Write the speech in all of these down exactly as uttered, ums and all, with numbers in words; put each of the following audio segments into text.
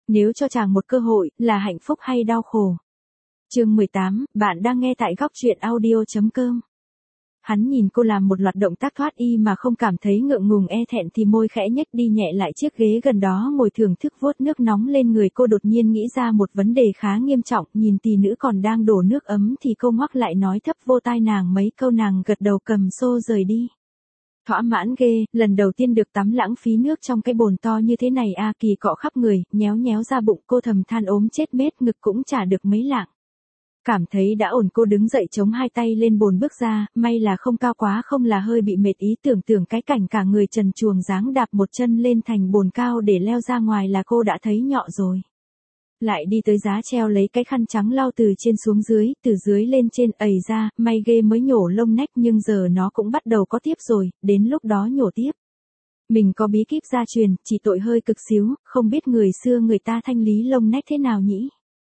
Nếu cho chàng một cơ hội, là hạnh phúc hay đau khổ? Chương mười tám, bạn đang nghe tại góc truyện audio chấm com. Hắn nhìn cô làm một loạt động tác thoát y mà không cảm thấy ngượng ngùng e thẹn thì môi khẽ nhếch đi nhẹ lại chiếc ghế gần đó ngồi thưởng thức vuốt nước nóng lên người cô, đột nhiên nghĩ ra một vấn đề khá nghiêm trọng, nhìn tỷ nữ còn đang đổ nước ấm thì cô ngoắc lại nói thấp vô tai nàng mấy câu, nàng gật đầu cầm xô rời đi. Thỏa mãn ghê, lần đầu tiên được tắm lãng phí nước trong cái bồn to như thế này a, kỳ cọ khắp người, nhéo nhéo ra bụng, cô thầm than ốm chết mết, ngực cũng chả được mấy lạng. Cảm thấy đã ổn cô đứng dậy chống hai tay lên bồn bước ra, may là không cao quá không là hơi bị mệt, ý tưởng tưởng cái cảnh cả người trần truồng dáng đạp một chân lên thành bồn cao để leo ra ngoài là cô đã thấy nhọ rồi. Lại đi tới giá treo lấy cái khăn trắng lau từ trên xuống dưới, từ dưới lên trên, ầy ra, may ghê mới nhổ lông nách nhưng giờ nó cũng bắt đầu có tiếp rồi, đến lúc đó nhổ tiếp. Mình có bí kíp gia truyền, chỉ tội hơi cực xíu, không biết người xưa người ta thanh lý lông nách thế nào nhỉ?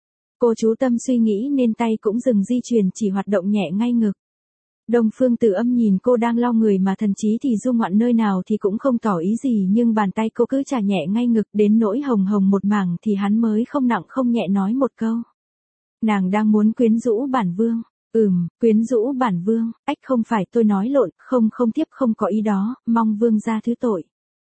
Cô chú tâm suy nghĩ nên tay cũng dừng di chuyển, chỉ hoạt động nhẹ ngay ngực. Đông Phương Tử Âm nhìn cô đang lau người mà thần trí thì du ngoạn nơi nào thì cũng không tỏ ý gì, nhưng bàn tay cô cứ chà nhẹ ngay ngực đến nỗi hồng hồng một mảng thì hắn mới không nặng không nhẹ nói một câu. Nàng đang muốn quyến rũ bản vương. Ừm, quyến rũ bản vương, ách không phải tôi nói lộn, không không tiếp không có ý đó, mong vương gia thứ tội.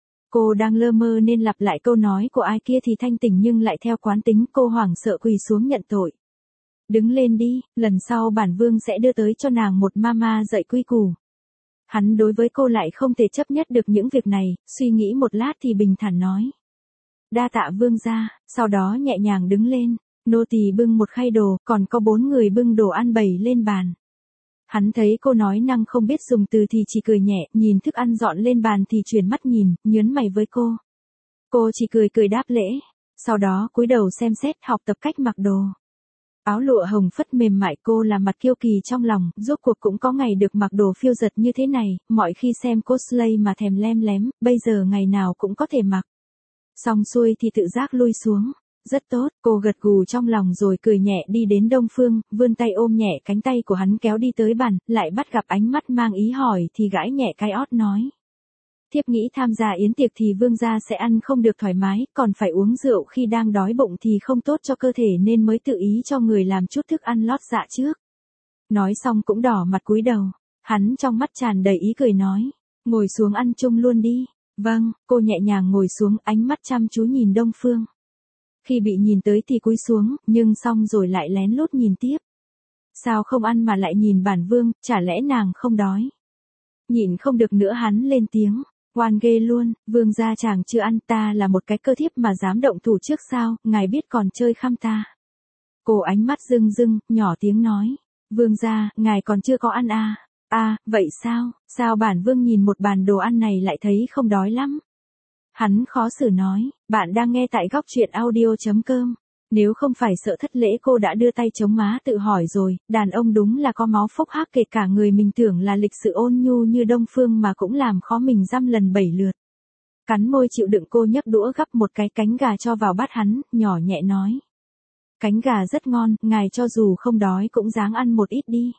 Cô đang lơ mơ nên lặp lại câu nói của ai kia thì thanh tỉnh nhưng lại theo quán tính, cô hoảng sợ quỳ xuống nhận tội. Đứng lên đi, lần sau bản vương sẽ đưa tới cho nàng một mama dạy quy củ. Hắn đối với cô lại không thể chấp nhất được những việc này, suy nghĩ một lát thì bình thản nói. Đa tạ vương gia, sau đó nhẹ nhàng đứng lên, nô tỳ bưng một khay đồ, còn có bốn người bưng đồ ăn bày lên bàn. Hắn thấy cô nói năng không biết dùng từ thì chỉ cười nhẹ, nhìn thức ăn dọn lên bàn thì chuyển mắt nhìn, nhớn mày với cô. Cô chỉ cười cười đáp lễ, sau đó cúi đầu xem xét học tập cách mặc đồ. Áo lụa hồng phất mềm mại, cô là mặt kiêu kỳ trong lòng, rốt cuộc cũng có ngày được mặc đồ phiêu dật như thế này, mọi khi xem cosplay mà thèm lem lém, bây giờ ngày nào cũng có thể mặc. Xong xuôi thì tự giác lui xuống. Rất tốt, cô gật gù trong lòng rồi cười nhẹ đi đến Đông Phương, vươn tay ôm nhẹ cánh tay của hắn kéo đi tới bàn, lại bắt gặp ánh mắt mang ý hỏi thì gãi nhẹ cái ót nói. Thiếp nghĩ tham gia yến tiệc thì vương gia sẽ ăn không được thoải mái, còn phải uống rượu khi đang đói bụng thì không tốt cho cơ thể nên mới tự ý cho người làm chút thức ăn lót dạ trước. Nói xong cũng đỏ mặt cúi đầu, hắn trong mắt tràn đầy ý cười nói, ngồi xuống ăn chung luôn đi. Vâng, cô nhẹ nhàng ngồi xuống, ánh mắt chăm chú nhìn Đông Phương. Khi bị nhìn tới thì cúi xuống, nhưng xong rồi lại lén lút nhìn tiếp. Sao không ăn mà lại nhìn bản vương, chả lẽ nàng không đói? Nhịn không được nữa hắn lên tiếng, oan ghê luôn, vương gia chàng chưa ăn, ta là một cái cơ thiếp mà dám động thủ trước sao, ngài biết còn chơi khăm ta. Cô ánh mắt rưng rưng, nhỏ tiếng nói, vương gia, ngài còn chưa có ăn à? À, vậy sao, sao bản vương nhìn một bàn đồ ăn này lại thấy không đói lắm? Hắn khó xử nói, bạn đang nghe tại góc truyện audio chấm com. Nếu không phải sợ thất lễ cô đã đưa tay chống má tự hỏi rồi, đàn ông đúng là có máu phốc hác, kể cả người mình tưởng là lịch sự ôn nhu như Đông Phương mà cũng làm khó mình dăm lần bảy lượt. Cắn môi chịu đựng, cô nhấc đũa gắp một cái cánh gà cho vào bát hắn, nhỏ nhẹ nói. Cánh gà rất ngon, ngài cho dù không đói cũng ráng ăn một ít đi.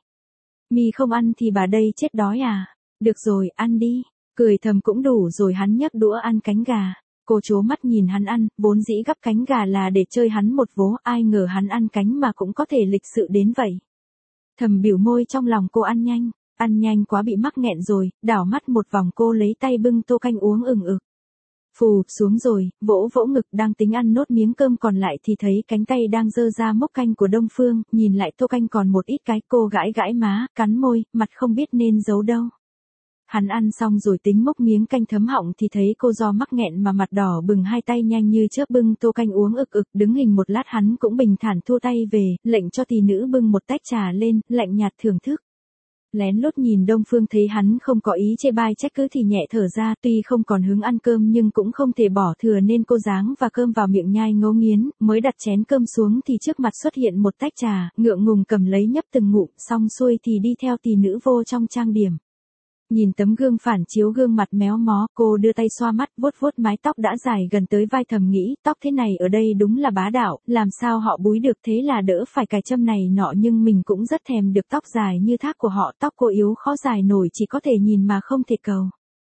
Mi không ăn thì bà đây chết đói à? Được rồi, ăn đi. Cười thầm cũng đủ rồi, hắn nhấc đũa ăn cánh gà. Cô trố mắt nhìn hắn ăn, vốn dĩ gắp cánh gà là để chơi hắn một vố, ai ngờ hắn ăn cánh mà cũng có thể lịch sự đến vậy. Thầm biểu môi trong lòng, cô ăn nhanh, ăn nhanh quá bị mắc nghẹn rồi, đảo mắt một vòng cô lấy tay bưng tô canh uống ừng ực. Phù, xuống rồi, vỗ vỗ ngực đang tính ăn nốt miếng cơm còn lại thì thấy cánh tay đang dơ ra mốc canh của Đông Phương, nhìn lại tô canh còn một ít cái, cô gãi gãi má, cắn môi, mặt không biết nên giấu đâu. Hắn ăn xong rồi tính mốc miếng canh thấm họng thì thấy cô do mắc nghẹn mà mặt đỏ bừng, hai tay nhanh như chớp bưng tô canh uống ực ực, đứng hình một lát hắn cũng bình thản thu tay về, lệnh cho tỷ nữ bưng một tách trà lên, lạnh nhạt thưởng thức. Lén lút nhìn Đông Phương thấy hắn không có ý chê bai trách cứ thì nhẹ thở ra, tuy không còn hứng ăn cơm nhưng cũng không thể bỏ thừa nên cô giáng và cơm vào miệng nhai ngấu nghiến, mới đặt chén cơm xuống thì trước mặt xuất hiện một tách trà, ngượng ngùng cầm lấy nhấp từng ngụm, xong xuôi thì đi theo tỷ nữ vô trong trang điểm. Nhìn tấm gương phản chiếu gương mặt méo mó, cô đưa tay xoa mắt, vuốt vuốt mái tóc đã dài gần tới vai, thầm nghĩ, tóc thế này ở đây đúng là bá đạo, làm sao họ búi được, thế là đỡ phải cài châm này nọ, nhưng mình cũng rất thèm được tóc dài như thác của họ, tóc cô yếu khó dài nổi, chỉ có thể nhìn mà không thể cầu.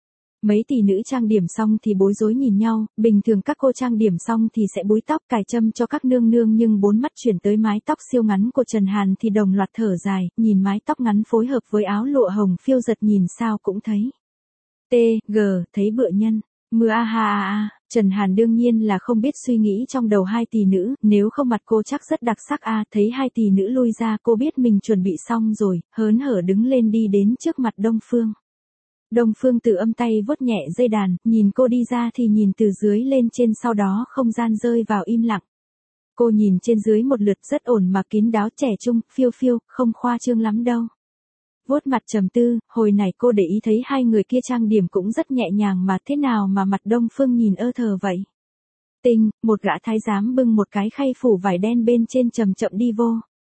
Mấy tỷ nữ trang điểm xong thì bối rối nhìn nhau, bình thường các cô trang điểm xong thì sẽ búi tóc cài châm cho các nương nương nhưng bốn mắt chuyển tới mái tóc siêu ngắn của Trần Hàn thì đồng loạt thở dài, nhìn mái tóc ngắn phối hợp với áo lụa hồng phiêu giật nhìn sao cũng thấy. T, G, thấy bựa nhân. Mưa a ha a a, Trần Hàn đương nhiên là không biết suy nghĩ trong đầu hai tỷ nữ, nếu không mặt cô chắc rất đặc sắc a, thấy hai tỷ nữ lui ra cô biết mình chuẩn bị xong rồi, hớn hở đứng lên đi đến trước mặt Đông Phương. Đông Phương Tử âm tay vuốt nhẹ dây đàn, nhìn cô đi ra thì nhìn từ dưới lên trên sau đó không gian rơi vào im lặng. Cô nhìn trên dưới một lượt rất ổn mà kín đáo trẻ trung, phiêu phiêu, không khoa trương lắm đâu. Vuốt mặt trầm tư, hồi này cô để ý thấy hai người kia trang điểm cũng rất nhẹ nhàng mà thế nào mà mặt Đông Phương nhìn ơ thờ vậy. Tinh, một gã thái giám bưng một cái khay phủ vải đen bên trên chậm chậm đi vô.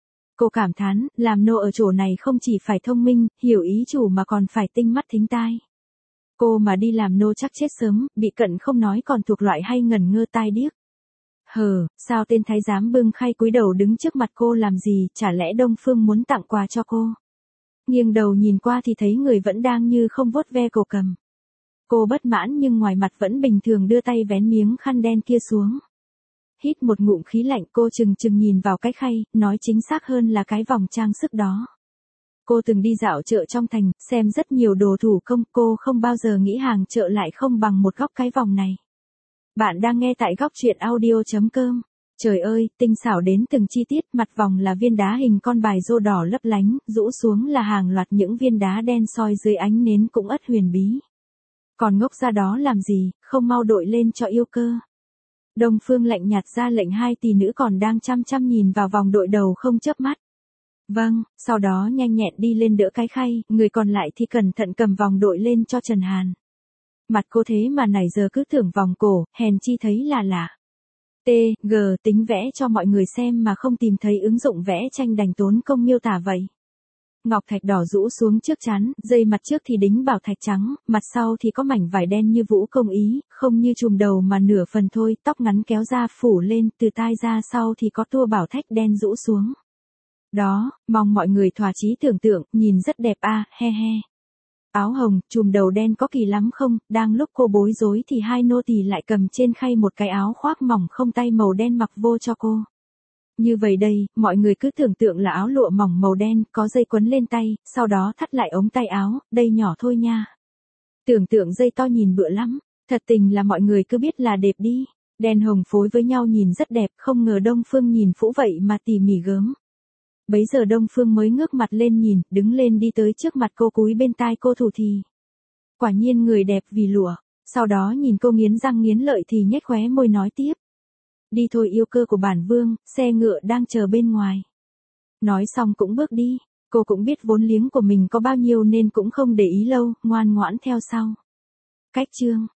Cô cảm thán, làm nô ở chỗ này không chỉ phải thông minh, hiểu ý chủ mà còn phải tinh mắt thính tai. Cô mà đi làm nô chắc chết sớm, bị cận không nói còn thuộc loại hay ngẩn ngơ tai điếc. Hờ, sao tên thái giám bưng khay cúi đầu đứng trước mặt cô làm gì, chả lẽ Đông Phương muốn tặng quà cho cô? Nghiêng đầu nhìn qua thì thấy người vẫn đang như không vuốt ve cổ cầm. Cô bất mãn nhưng ngoài mặt vẫn bình thường đưa tay vén miếng khăn đen kia xuống. Hít một ngụm khí lạnh cô chừng chừng nhìn vào cái khay, nói chính xác hơn là cái vòng trang sức đó. Cô từng đi dạo chợ trong thành, xem rất nhiều đồ thủ công, cô không bao giờ nghĩ hàng chợ lại không bằng một góc cái vòng này. Bạn đang nghe tại góc truyện audio chấm com. Trời ơi, tinh xảo đến từng chi tiết, mặt vòng là viên đá hình con bài rô đỏ lấp lánh, rũ xuống là hàng loạt những viên đá đen soi dưới ánh nến cũng ất huyền bí. Còn ngốc ra đó làm gì, không mau đội lên cho yêu cơ. Đông Phương lạnh nhạt ra lệnh hai tỷ nữ còn đang chăm chăm nhìn vào vòng đội đầu không chớp mắt. Vâng, sau đó nhanh nhẹn đi lên đỡ cái khay, người còn lại thì cẩn thận cầm vòng đội lên cho Trần Hàn. Mặt cô thế mà nãy giờ cứ tưởng vòng cổ, hèn chi thấy là lạ. T, G, tính vẽ cho mọi người xem mà không tìm thấy ứng dụng vẽ tranh đành tốn công miêu tả vậy. Ngọc thạch đỏ rũ xuống trước trán, dây mặt trước thì đính bảo thạch trắng, mặt sau thì có mảnh vải đen như vũ công ý, không như chùm đầu mà nửa phần thôi, tóc ngắn kéo ra phủ lên, từ tai ra sau thì có tua bảo thạch đen rũ xuống. Đó, mong mọi người thỏa chí tưởng tượng, nhìn rất đẹp a, he he. Áo hồng, chùm đầu đen có kỳ lắm không, đang lúc cô bối rối thì hai nô tỳ lại cầm trên khay một cái áo khoác mỏng không tay màu đen mặc vô cho cô. Như vậy đây, mọi người cứ tưởng tượng là áo lụa mỏng màu đen, có dây quấn lên tay, sau đó thắt lại ống tay áo, đây nhỏ thôi nha. Tưởng tượng dây to nhìn bựa lắm, thật tình là mọi người cứ biết là đẹp đi, đen hồng phối với nhau nhìn rất đẹp, không ngờ Đông Phương nhìn phũ vậy mà tỉ mỉ gớm. Bấy giờ Đông Phương mới ngước mặt lên nhìn, đứng lên đi tới trước mặt cô cúi bên tai cô thủ thì. Quả nhiên người đẹp vì lụa, sau đó nhìn cô nghiến răng nghiến lợi thì nhếch khóe môi nói tiếp. Đi thôi yêu cơ của bản vương, xe ngựa đang chờ bên ngoài. Nói xong cũng bước đi, cô cũng biết vốn liếng của mình có bao nhiêu nên cũng không để ý lâu, ngoan ngoãn theo sau. Cách chương.